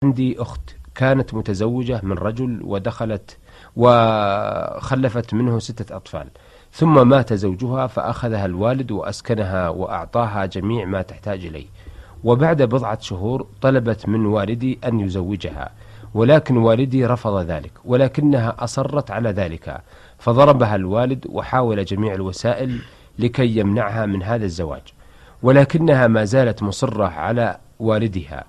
عندي أخت كانت متزوجة من رجل ودخلت وخلفت منه 6 أطفال، ثم مات زوجها فأخذها الوالد وأسكنها وأعطاها جميع ما تحتاج إليه، وبعد بضعة شهور طلبت من والدي أن يزوجها، ولكن والدي رفض ذلك، ولكنها أصرت على ذلك، فضربها الوالد وحاول جميع الوسائل لكي يمنعها من هذا الزواج، ولكنها ما زالت مصرة على والدها،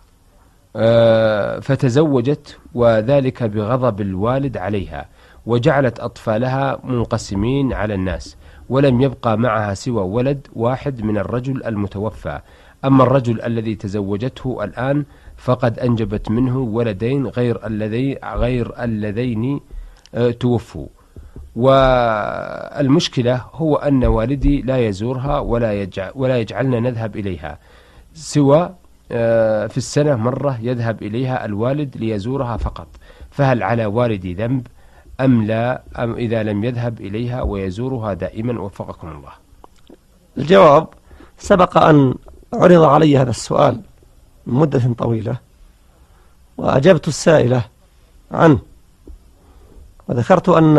فتزوجت، وذلك بغضب الوالد عليها، وجعلت أطفالها منقسمين على الناس، ولم يبقى معها سوى ولد واحد من الرجل المتوفى. أما الرجل الذي تزوجته الآن فقد أنجبت منه ولدين غير اللذين توفوا. والمشكلة هو أن والدي لا يزورها ولا يجعلنا نذهب إليها، سوى في السنة مرة يذهب إليها الوالد ليزورها فقط، فهل على والدي ذنب أم لا، أم إذا لم يذهب إليها ويزورها دائما؟ وفقكم الله. الجواب: سبق أن عرض علي هذا السؤال من مدة طويلة وأجبت السائلة عنه، وذكرت أن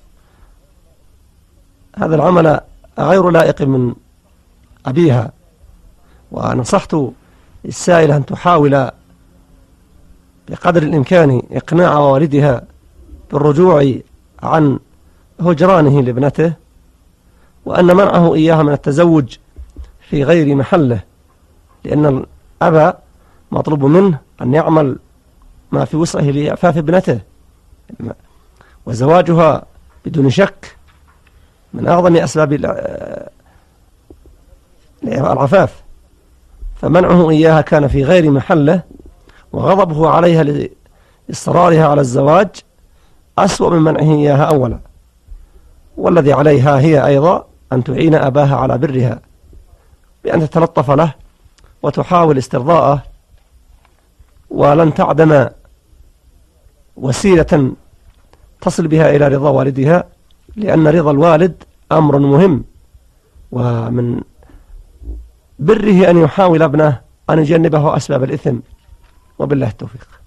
هذا العمل غير لائق من أبيها، ونصحت السائلة أن تحاول بقدر الإمكان إقناع والدها بالرجوع عن هجرانه لابنته، وأن منعه إياها من التزوج في غير محله، لأن الأب مطلوب منه أن يعمل ما في وسعه لإعفاف ابنته، وزواجها بدون شك من أعظم أسباب العفاف، فمنعه إياها كان في غير محله، وغضبه عليها لإصرارها على الزواج أسوأ من منعه إياها أولا. والذي عليها هي أيضا أن تعين أباها على برها بأن تتلطف له وتحاول استرضاءه، ولن تعدم وسيلة تصل بها إلى رضا والدها، لأن رضا الوالد أمر مهم، ومن بره أن يحاول ابنه أن يجنبه أسباب الإثم. وبالله التوفيق.